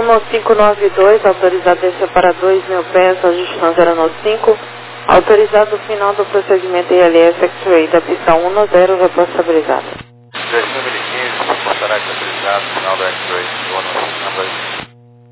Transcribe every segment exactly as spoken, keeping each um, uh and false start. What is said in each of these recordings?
no cinco nove dois, autorizado a descer para dois mil pés, ajuste zero no cinco. Autorizado o final do procedimento I L S X-Ray da pista um no zero, responsabilizado. dois mil e quinze, contrato autorizado, final do X-Ray, um no cinco.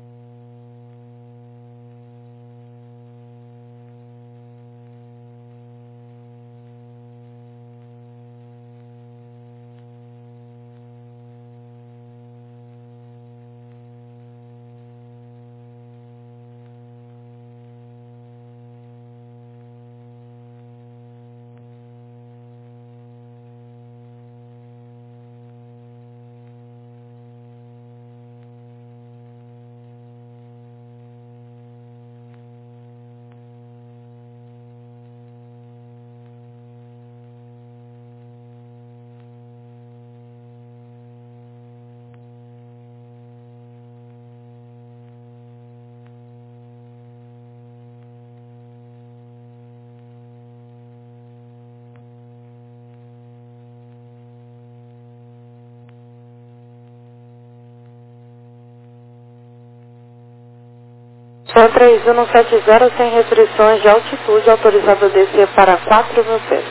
Só três um sete zero sem restrições de altitude, autorizado a descer para quatro mil pés.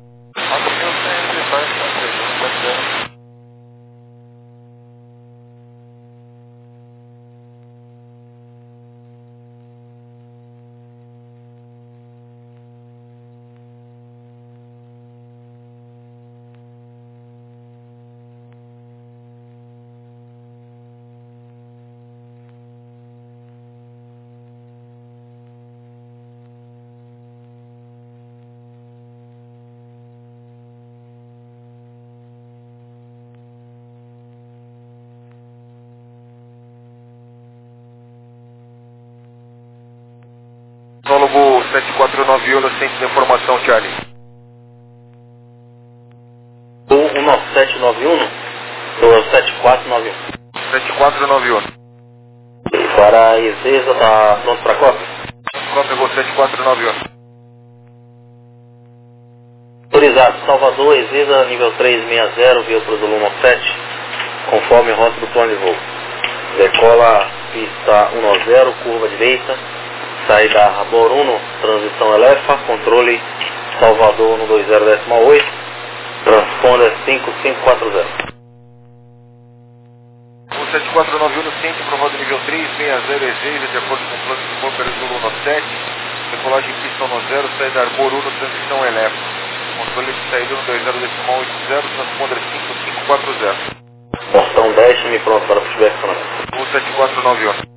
Tecnólogo sete quatro nove um no centro de informação, Charlie. um nove sete nove um ou sete quatro nove um? sete quatro nove um. Para a Ezeza, está pronto para a cópia? Cópia pegou sete quatro nove um. Autorizado, Salvador, Ezeza, nível trezentos e sessenta, via para o Zulu nove sete, conforme a rota do plano de voo. Decola pista cento e nove, curva direita. Saída Rabor um, transição Elefa, controle Salvador cento e vinte décimo oito, transponder cinco cinco quatro zero. O sete quatro nove um no centro, provado nível trezentos e sessenta, Ezeiza, de acordo com o plano de voo pelo Zulu nove sete, decolagem pista cento e nove, saída Arbor um, transição Elefa, controle de saída cento e vinte décimo oitenta, transponder cinco cinco quatro zero. Bostão dez, me pronto para pushback sonoro. O sete quatro nove um.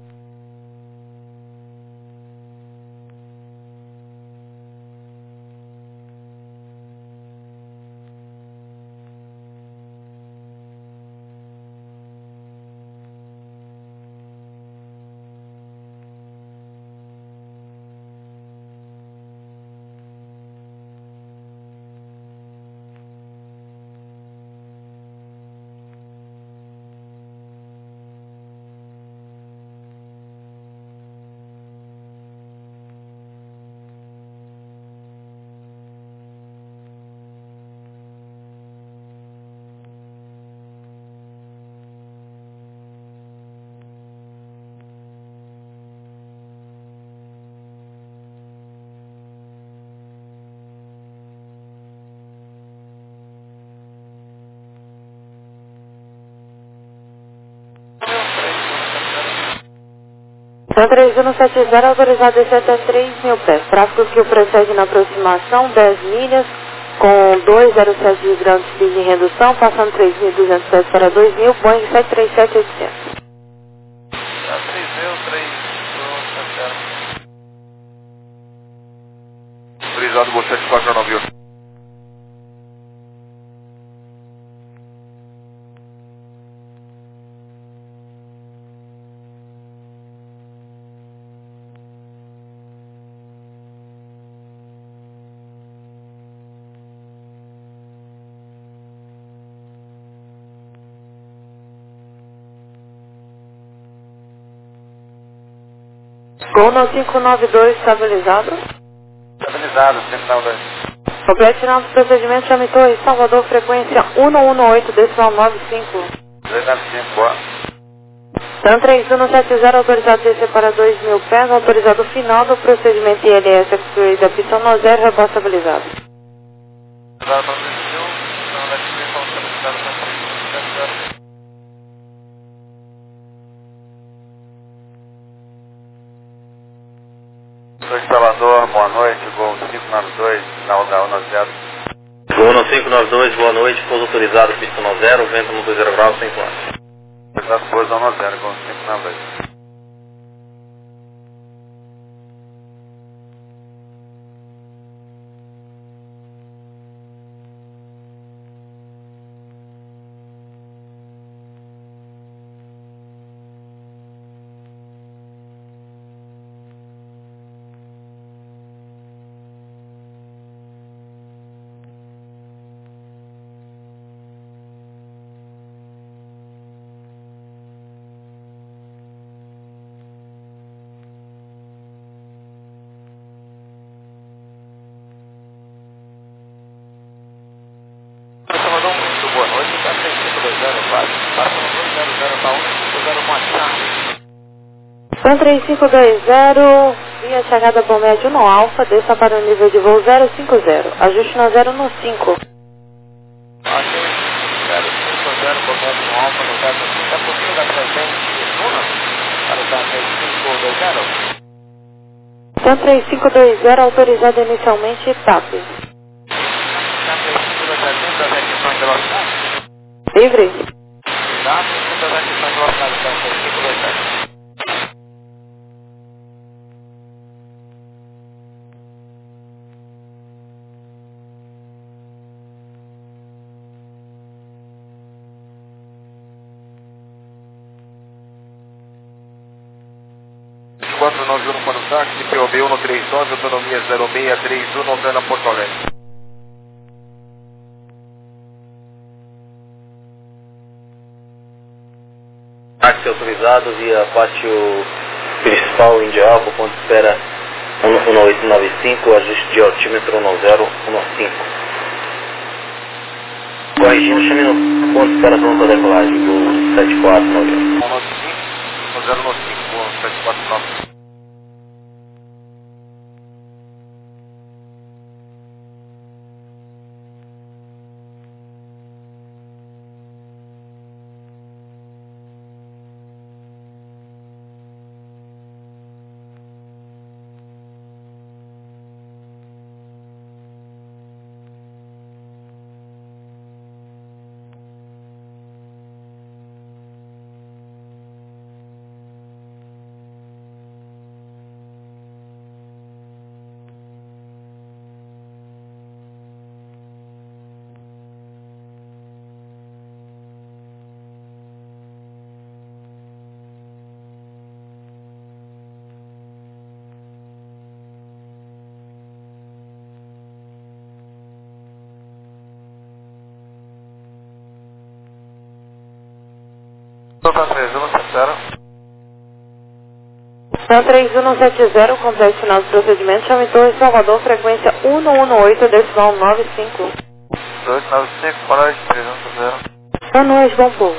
São três um sete zero, autorizado a descer até três mil pés. Tráfego que o prossegue na aproximação, dez milhas, com duzentos e sete graus de speed em redução, passando três mil e duzentos pés para dois mil, Boeing sete três sete oitocentos. Autorizado o sete quatro nove um. Gol no cinco nove dois, estabilizado. Estabilizado, central dois. Completo final do procedimento, chame Torre Salvador, frequência cento e dezenove, decimal nove cinco. duzentos e noventa e cinco, boa. Então três um sete zero, autorizado descer para dois mil pés, autorizado final do procedimento I L S excluído da pista um zero, rebote habilitado. Autorizado para dois mil, então da distribuição solicitado para três um sete zero. Sou instalador, boa noite, Gol cinco nove dois, final da U zero. Gol cinco nove dois, boa noite, pouso autorizado, pista um zero, vento no dois zero graus, sem plano. Autorizado pouso um zero, Gol cinco nove dois. Boa noite, está três cinco dois zero, quatro, passa no dois zero zero para um cinco zero, boa tarde. Então três cinco dois zero, via chegada bom médio no Alfa, desça para o nível de voo zero cinco zero, ajuste no zero no cinco. Ok, zero cinco zero, bom médio no Alfa, no zero cinco, está pouquinho da presente Luna, para o três cinco dois zero. Então três cinco dois zero, autorizado inicialmente T A P. Está três cinco dois zero, dentro das requisições de velocidade? Livre? Tá, dentro das requisições de velocidade, então três cinco dois zero. quatro nove um para o táxi, P O B um no três nove, autonomia zero seis três um, Novena Porto Alegre. Táxi autorizado via pátio principal Indialco, ponto de espera um oito nove cinco, ajuste de altímetro um zero um cinco. Corrigindo, chame no ponto de espera pronto a decolagem, do sete quatro nove um. um nove cinco, um zero cinco, sete quatro nove. Então três um sete zero. Então três um sete zero, complexo final do procedimento, chame Torre Salvador, frequência um um oito, decimal nove cinco. dois nove cinco, boa noite, três um sete zero. Boa noite, bom povo.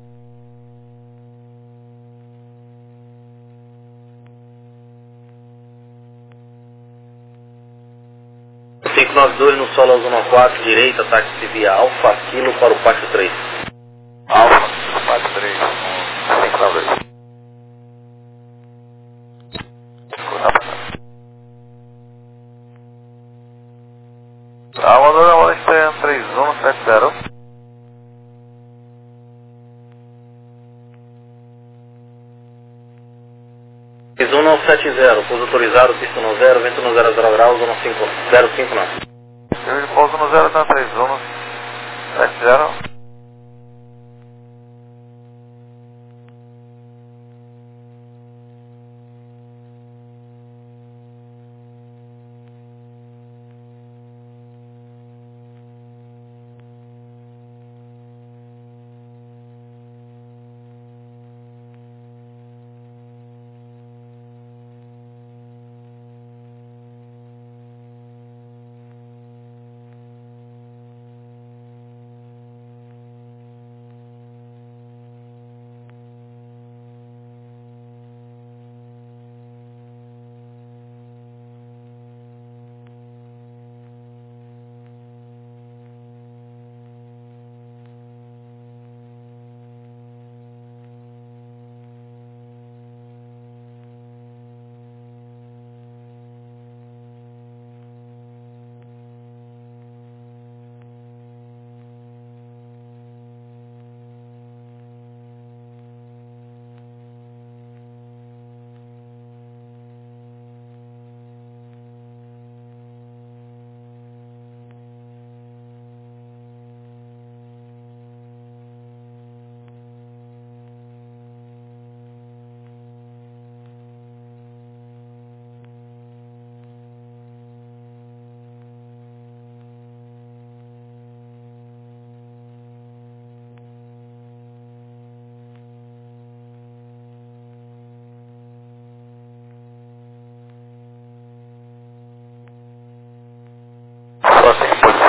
cinco nove dois no solo zona quatro, direita, táxi via Alfa Kilo para o pátio três. Alfa, quatro três, cinco nove dois. A onda da hora está em três um sete zero. três um sete zero, pouso autorizado, pista no zero, vento no zero zero graus, zona cinco, zero cinco não. Eu pouso no zero, tá três um sete zero.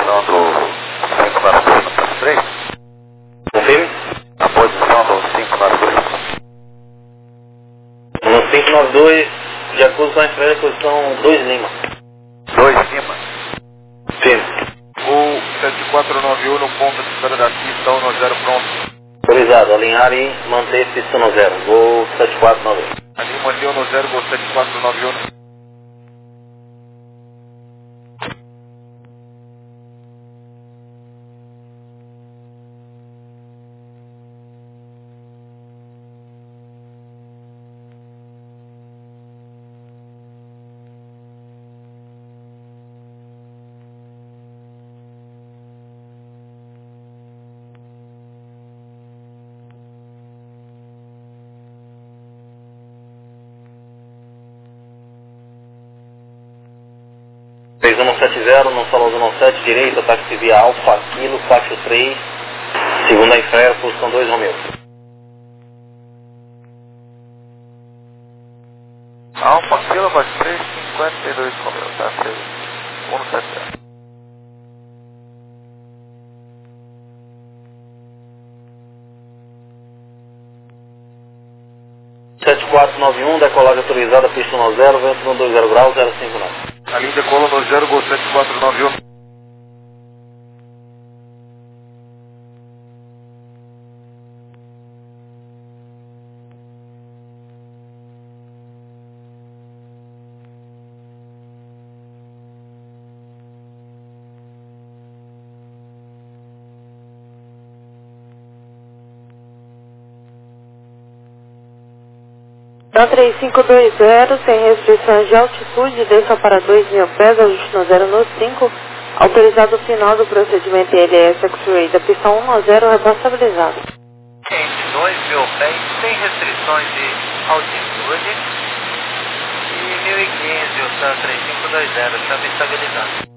posição do cinco nove dois no Santos três? Confirme? A posição do cinco nove dois. No cinco nove dois, de acordo com a infrared, posição dois Lima. dois Lima. Firme. Gol sete quatro nove um no ponto de espera da pista um zero pronto. Autorizado, alinhar e manter pista no zero. Gol sete quatro nove um. Ali mantém um zero, gol sete quatro nove um. três um sete zero, não falou do sete, direita, táxi via Alfa, Kilo, Faixa três, segunda infraero, posição dois Romeu. Alfa, Kilo, Faixa três, cinquenta e dois Romeu, tá feio. um sete zero. sete quatro nove um, decolagem autorizada, pista um zero, vento no dois zero graus, zero cinco nove. Ali decola no zero, gol sete quatro nove um. Então três cinco dois zero, sem restrições de altitude, desça para dois mil pés, ajuste no zero no cinco, autorizado final do procedimento I L S X-Ray da pista um zero, responsabilizado. Quente, dois mil pés, sem restrições de altitude. E mil e quinze, o Sun três cinco dois zero, chave estabilizado.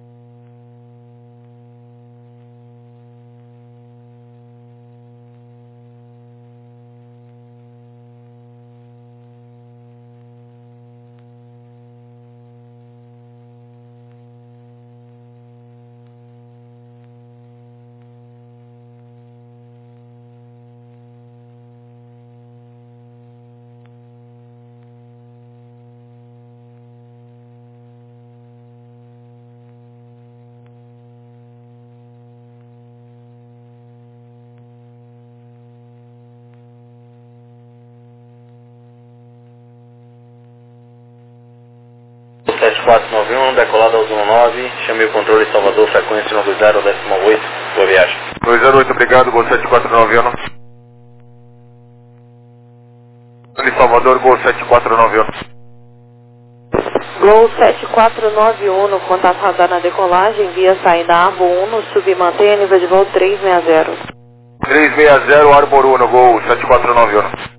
sete quatro nove um, decolada ao nove, chamei o controle Salvador, frequência nove zero, décimo oito, boa viagem. dois zero oito, obrigado, gol sete quatro nove um. Ali Salvador, gol sete quatro nove um. Gol sete quatro nove um, no contato radar na decolagem, via saída Arbor um, sub e mantenha nível de voo três seis zero. três seis zero, Arbor um, gol sete quatro nove um.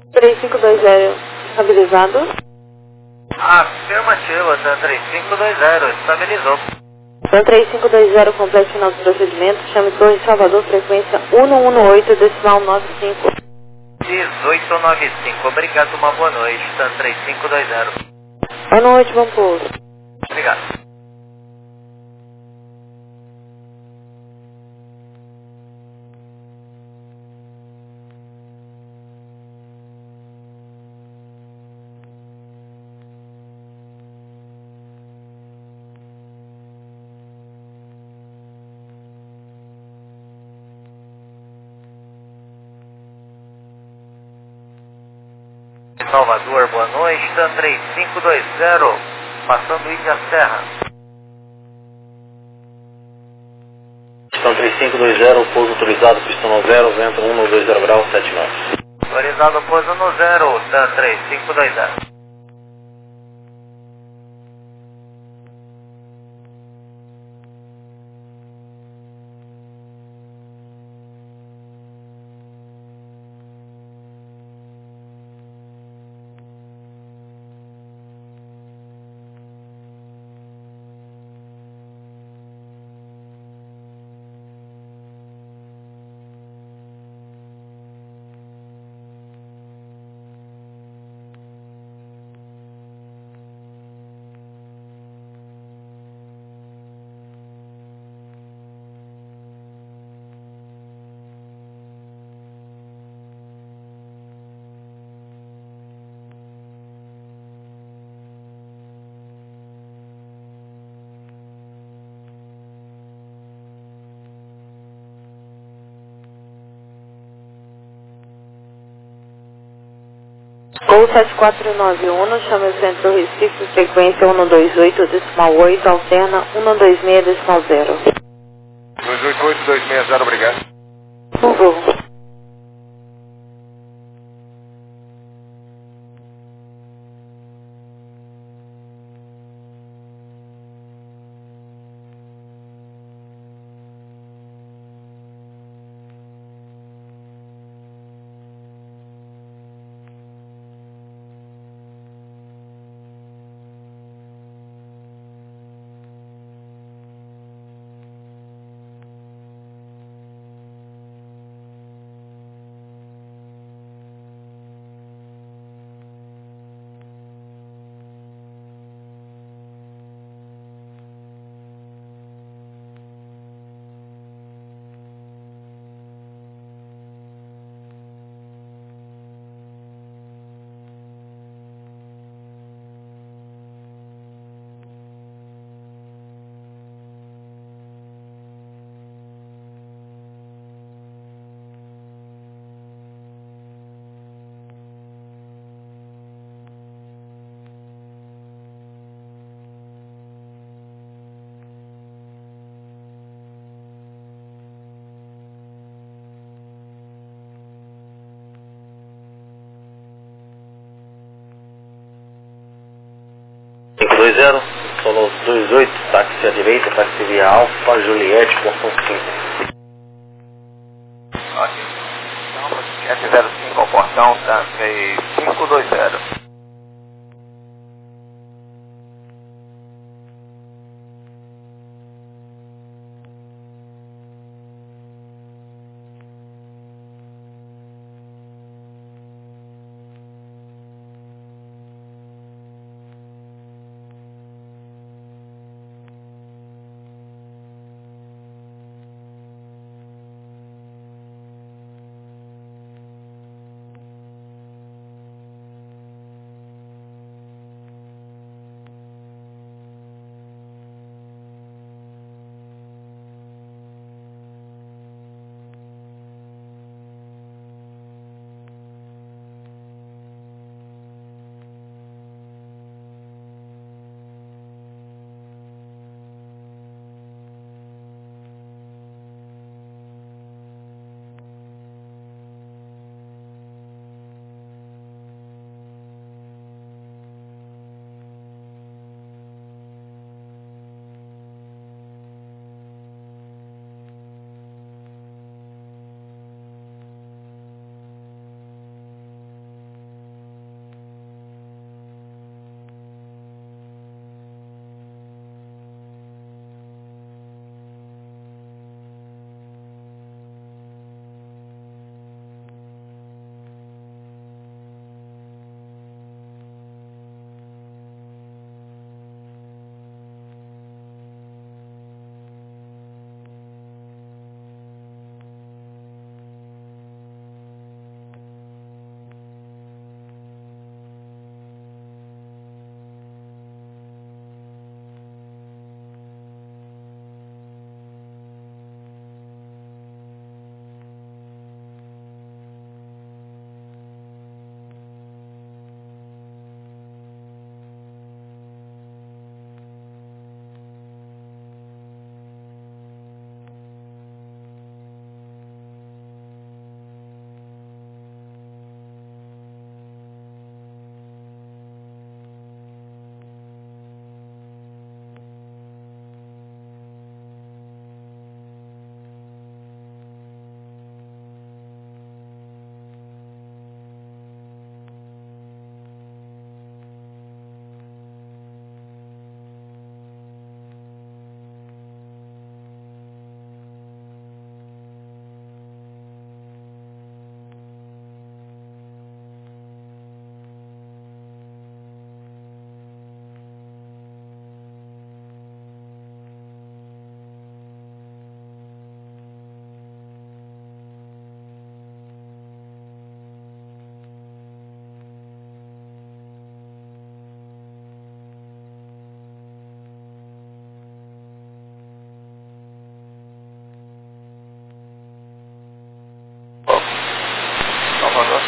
três cinco dois zero estabilizado. Afirmativa, TAM três cinco dois zero, estabilizou. TAM três cinco dois zero, completo final do procedimento, chame Torre Salvador, frequência um um oito, decimal nove cinco. dezoito noventa e cinco, obrigado, uma boa noite, TAM três cinco dois zero. Boa noite, bom pouso. Obrigado. Salvador, boa noite, TAM três cinco dois zero, passando Ilha Serra. TAM três cinco dois zero, pouso autorizado, pistão no zero, vento um dois zero graus, sete nove. Autorizado, pouso no zero, TAM três cinco dois zero. Gol sete quatro nove um, chame o centro Recife, frequência um dois oito, decimal oito, alterna um dois seis, decimal zero. dois oito oito, dois seis zero, obrigado. Por favor. cinco dois zero, solo dois oito, táxi à direita, táxi via Alfa, Juliette, portão cinco. Ok. Então, sete zero cinco ao portão, TAM três cinco dois zero.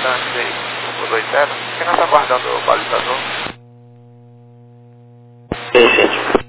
distância aí, por dois zero. Quem não está aguardando o balizador? Sim, gente.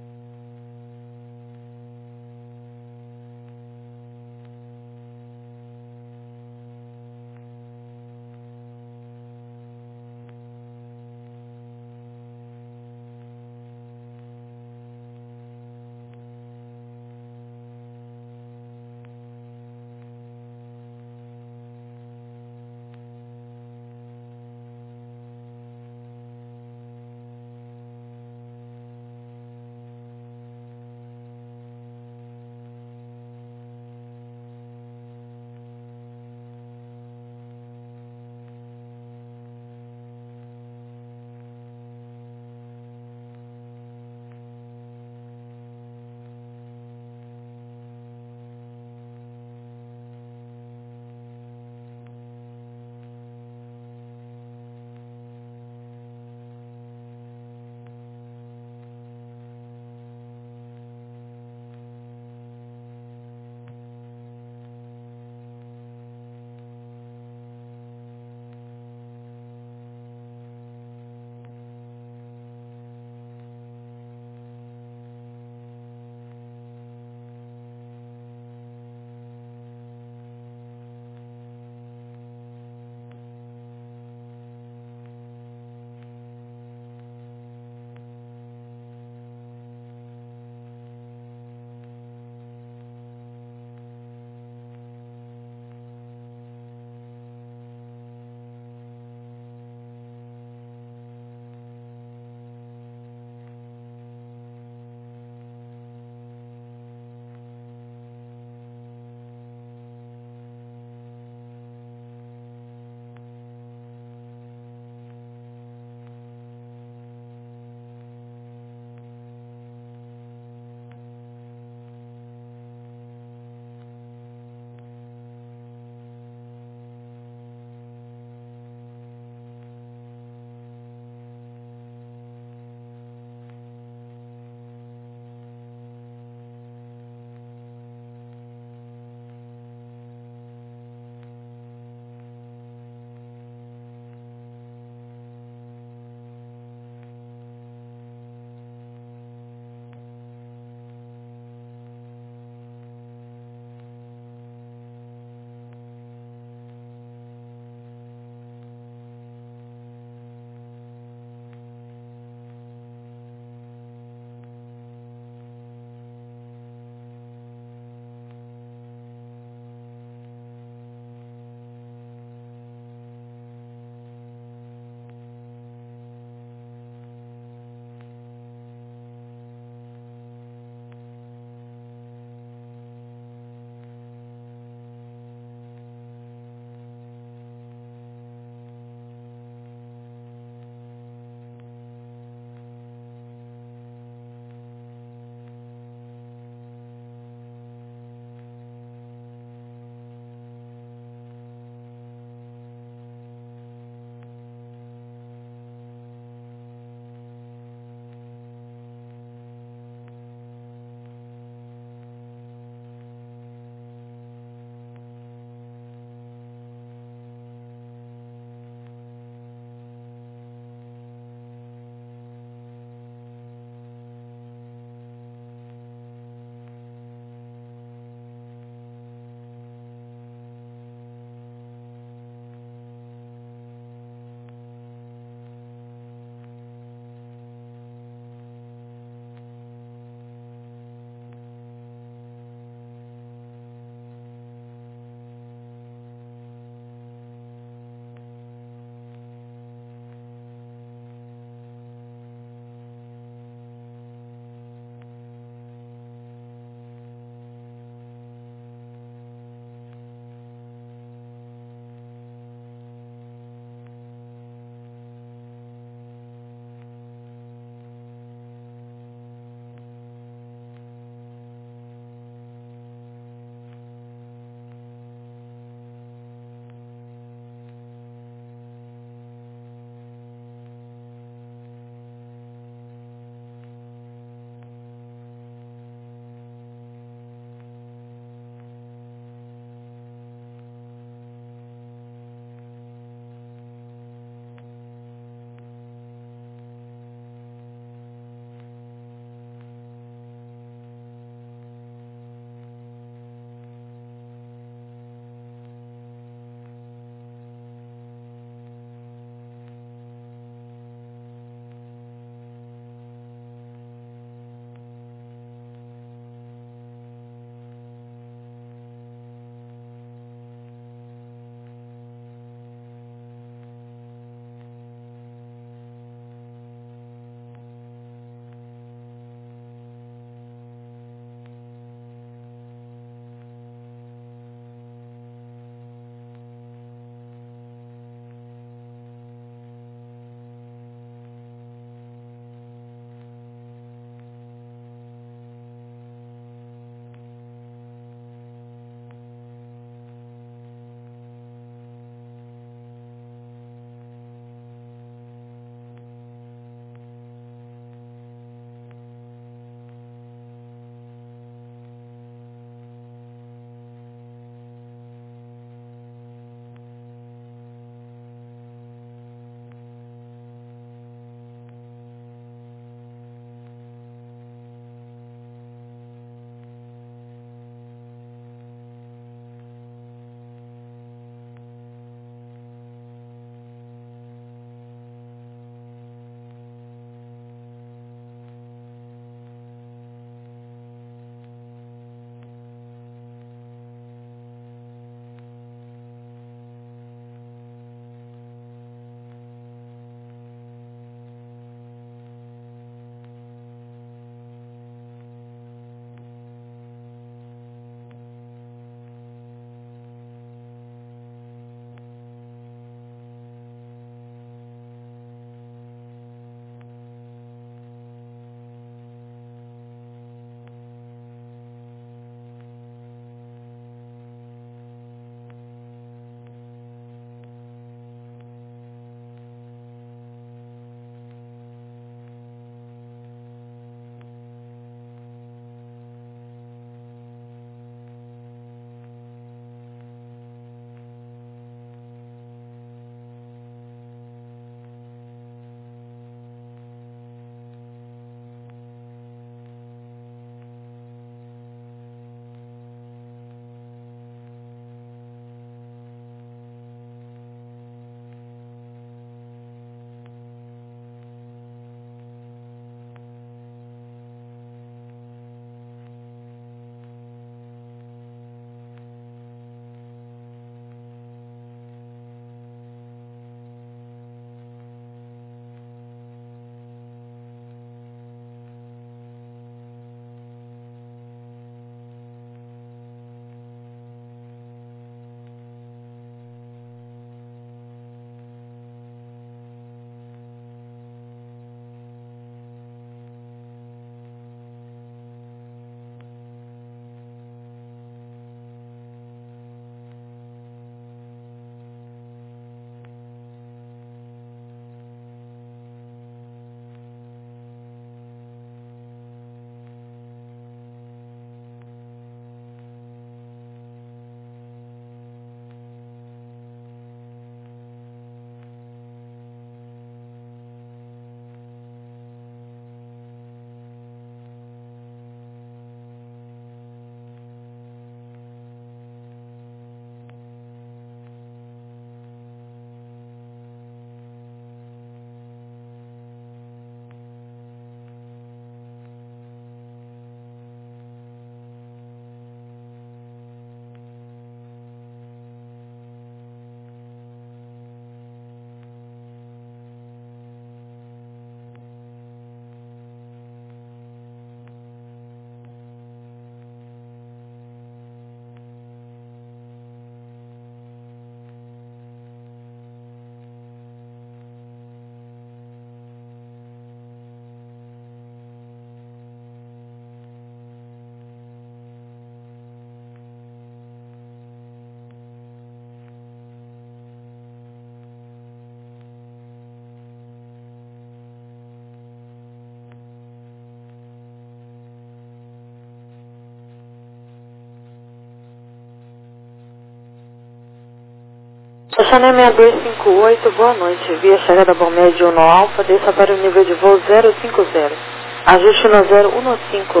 Chanel seis dois cinco oito, boa noite. Via chegada bom médio no Alfa, desça para o nível de voo zero cinco zero. Ajuste no zero um cinco.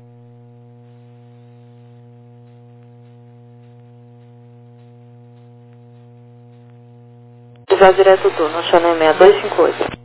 Já direto turno, Chanel seis dois cinco oito.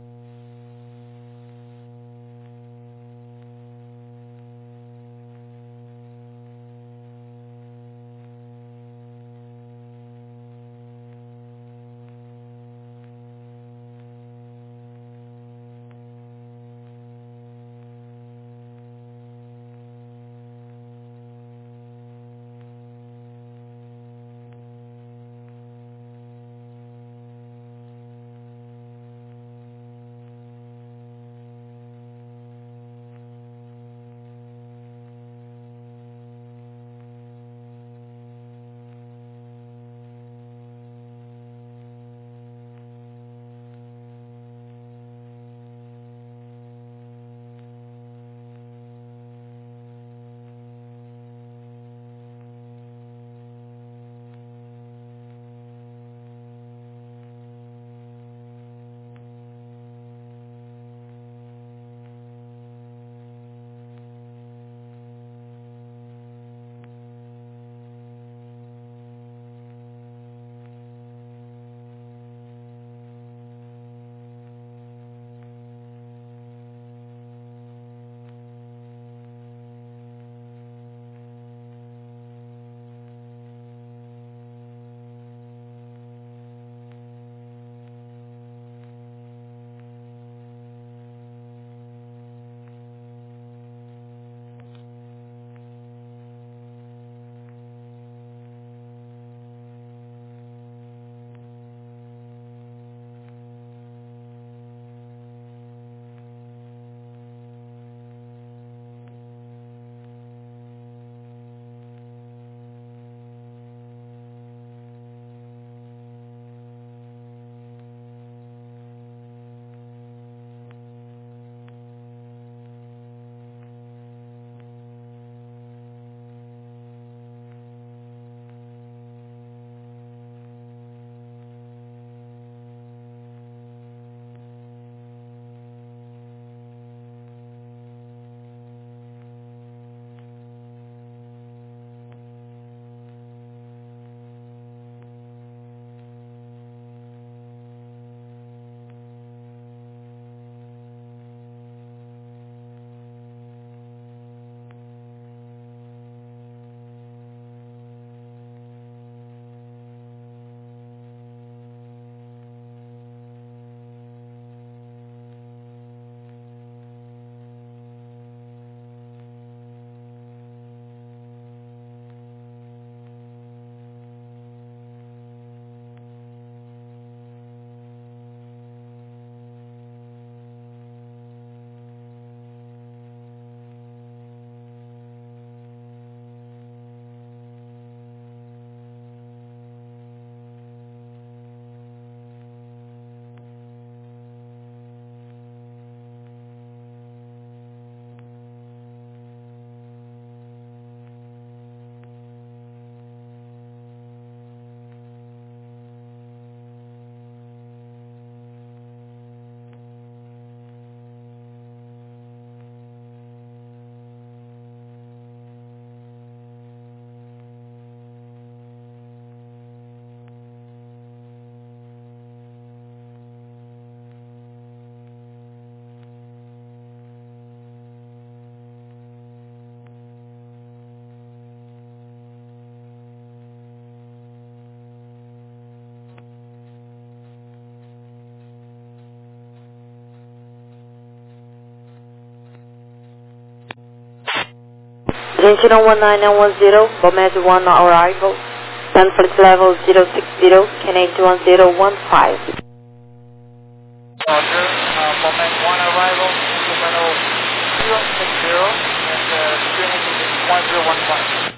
Argentina one nine nine one zero, Bomed one arrival, Stanford level zero six zero, Canadian one zero one five. Roger, uh, Bomed one arrival, Lumeno zero six zero, and uh, unit is one zero one five.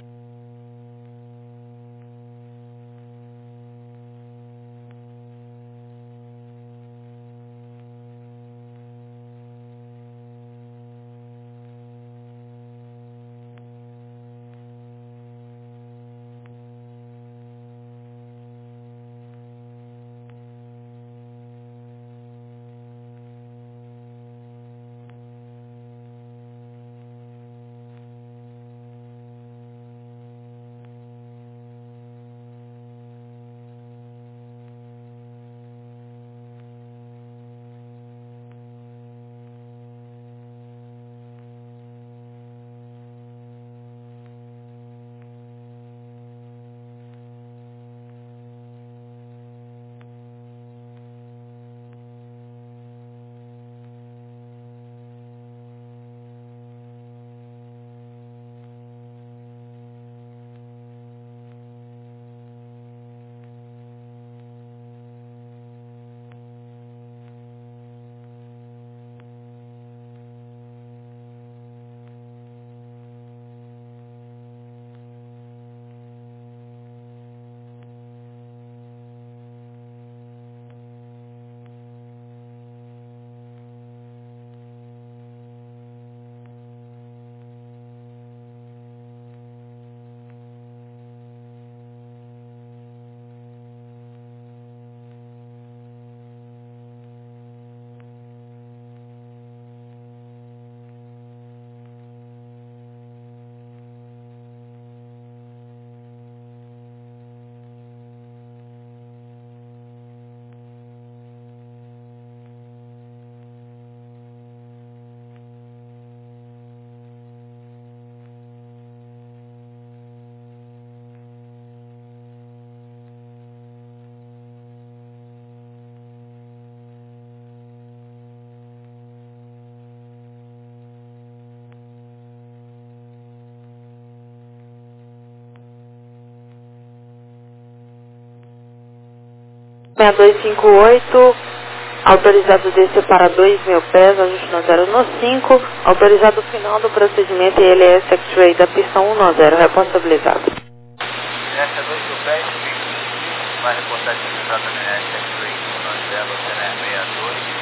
seis dois cinco oito, autorizado descer para dois mil pés, ajuste no zero no cinco, autorizado final do procedimento I L S X-Ray da pista um no zero, responsabilizado. Essa dois mil pés, vai reportar utilizado na I L S X-Ray um no zero, seis dois.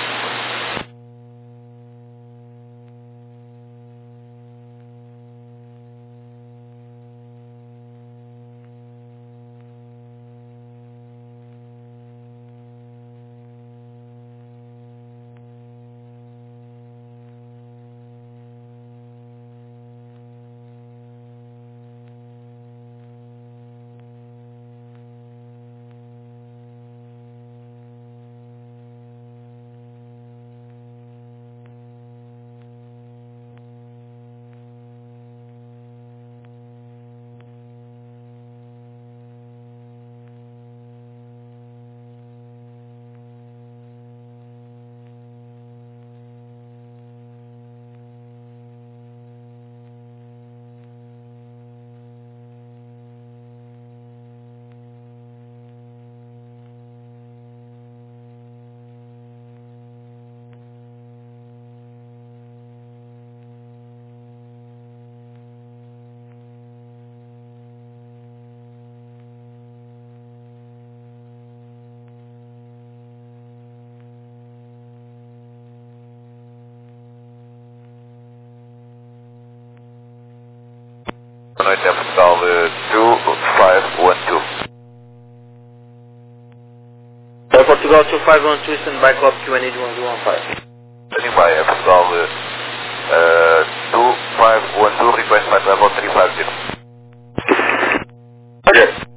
Boa noite, é Portugal dois cinco um dois. É Portugal dois cinco um dois, stand by clock Q N A one zero one five. Standing by, é Portugal uh, dois cinco um dois, request flight level três cinco zero. Ok.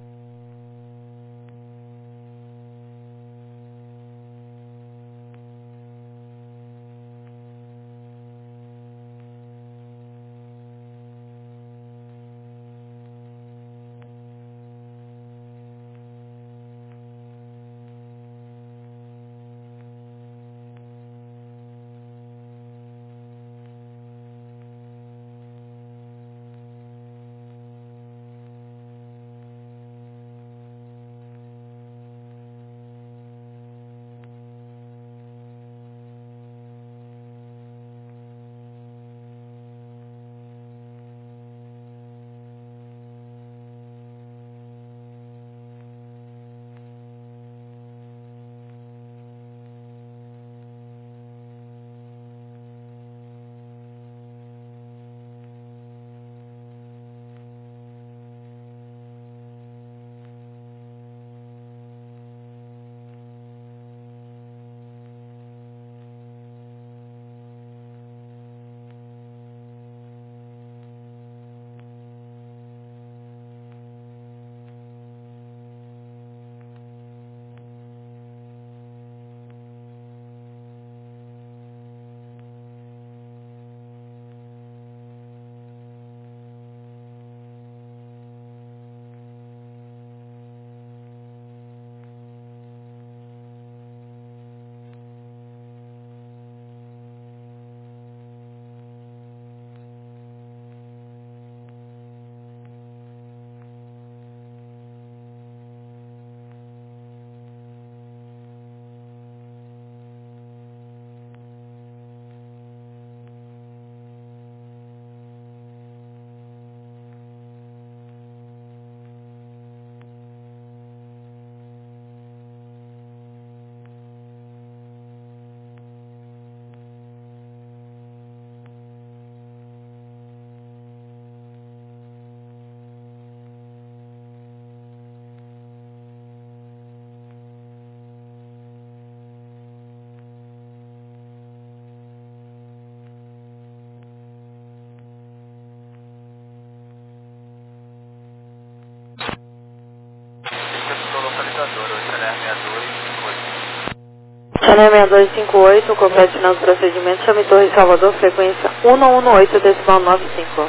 Channel seis dois cinco oito, completo final do procedimento, chame Torre Salvador, frequência um um um oito, decimal nove cinco.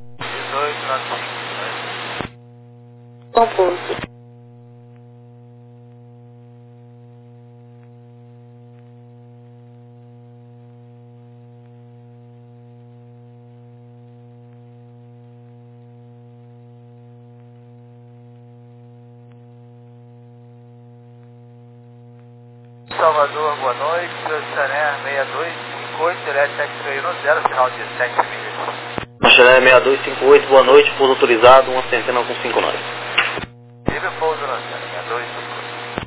Composto. Salvador, boa noite. Chanel seis dois cinco oito, Celeste X-Ray no zero, final de sete milhas. Chanel seis dois cinco oito, boa noite, pouso autorizado, uma centena com cinco nós. Livre pouso no seis dois cinco oito.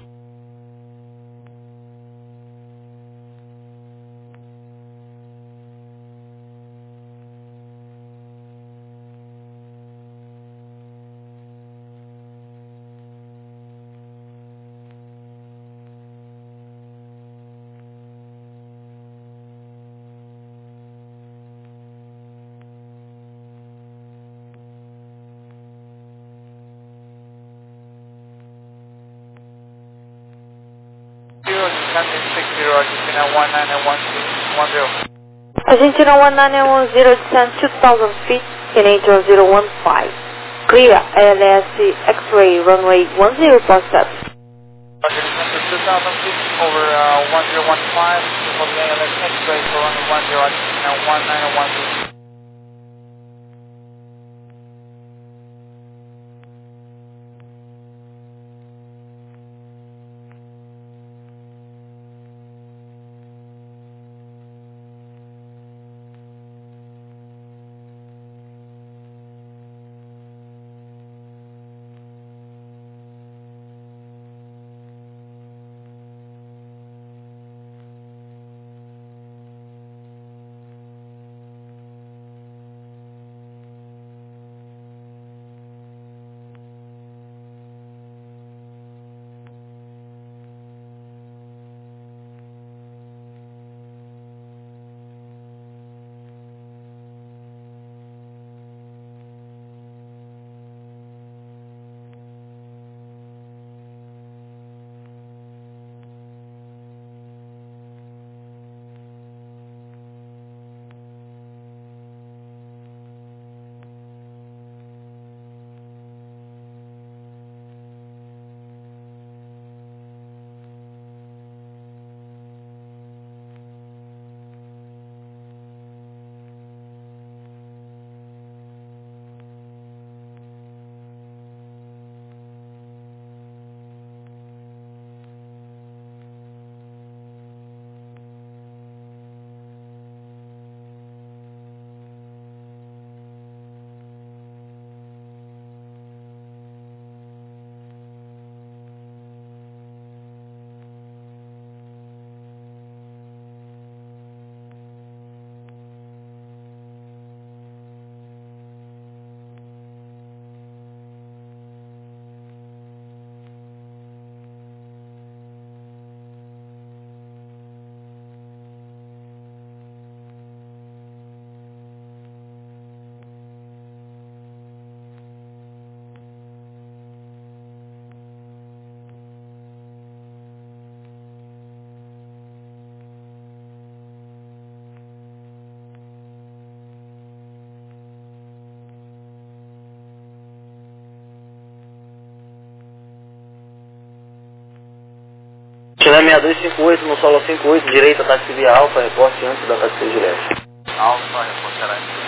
Argentina one nine one zero, descend two thousand feet, Canadian zero one five. Clear, L S X-ray, runway one zero past seven. two thousand feet over uh, one zero one five, for the L S X-ray for runway one zero, Argentina one nine one zero. Chanel seis dois cinco oito, no solo cinco oito, direita, táxi via Alfa, reporte antes da táxi de leste. Alfa, reportará em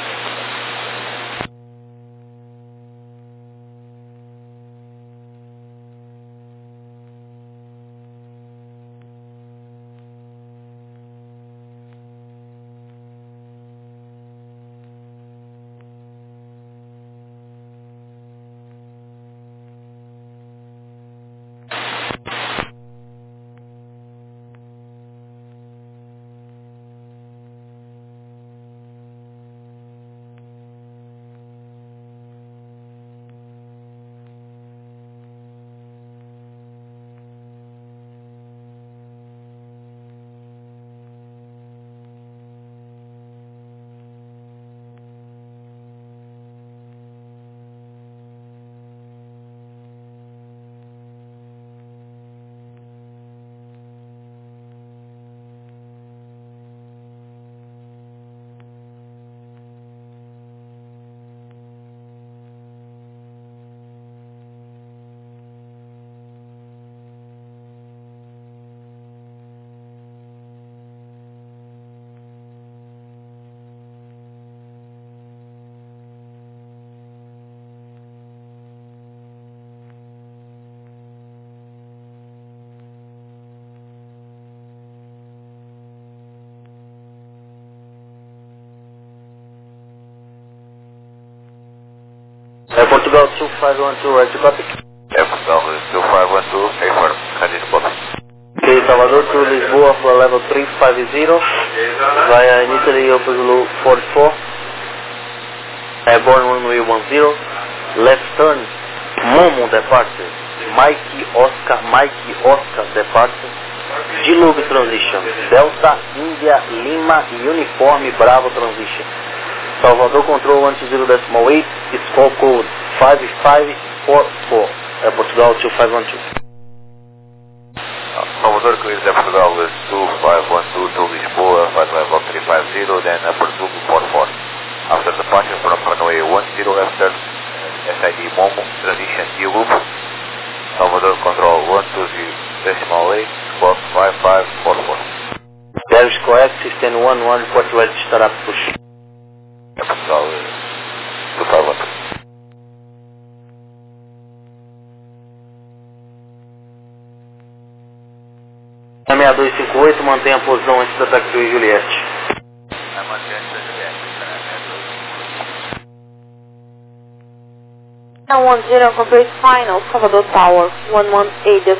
É Portugal two five one two, right to copy? É Portugal two five one two, confirm, ready to copy. Ok, Salvador to Lisboa for level three five zero, via initially Opel Zulu forty-four, airborne runway one zero, left turn, Momo departure, Mike Oscar, Mike Oscar departure, Dilube transition, Delta India Lima Uniforme Bravo transition, Salvador control one two zero decimal eight, score code five five four four, é Portugal two five one two. Salvador clears Air Portugal with two five one two to Lisboa, five level three five zero, then Upper Zulu four four. After departure from runway one zero left turn, S I D Momo, transition D-loop, Salvador control one two zero decimal eight, squawk five five four four. That is correct, system one one, report ready to start up push. Air Portugal two five one two. six dois cinco oito, mantenha a posição antes do ataque do Juliette. one zero, complete final, Salvador Tower, one one eight.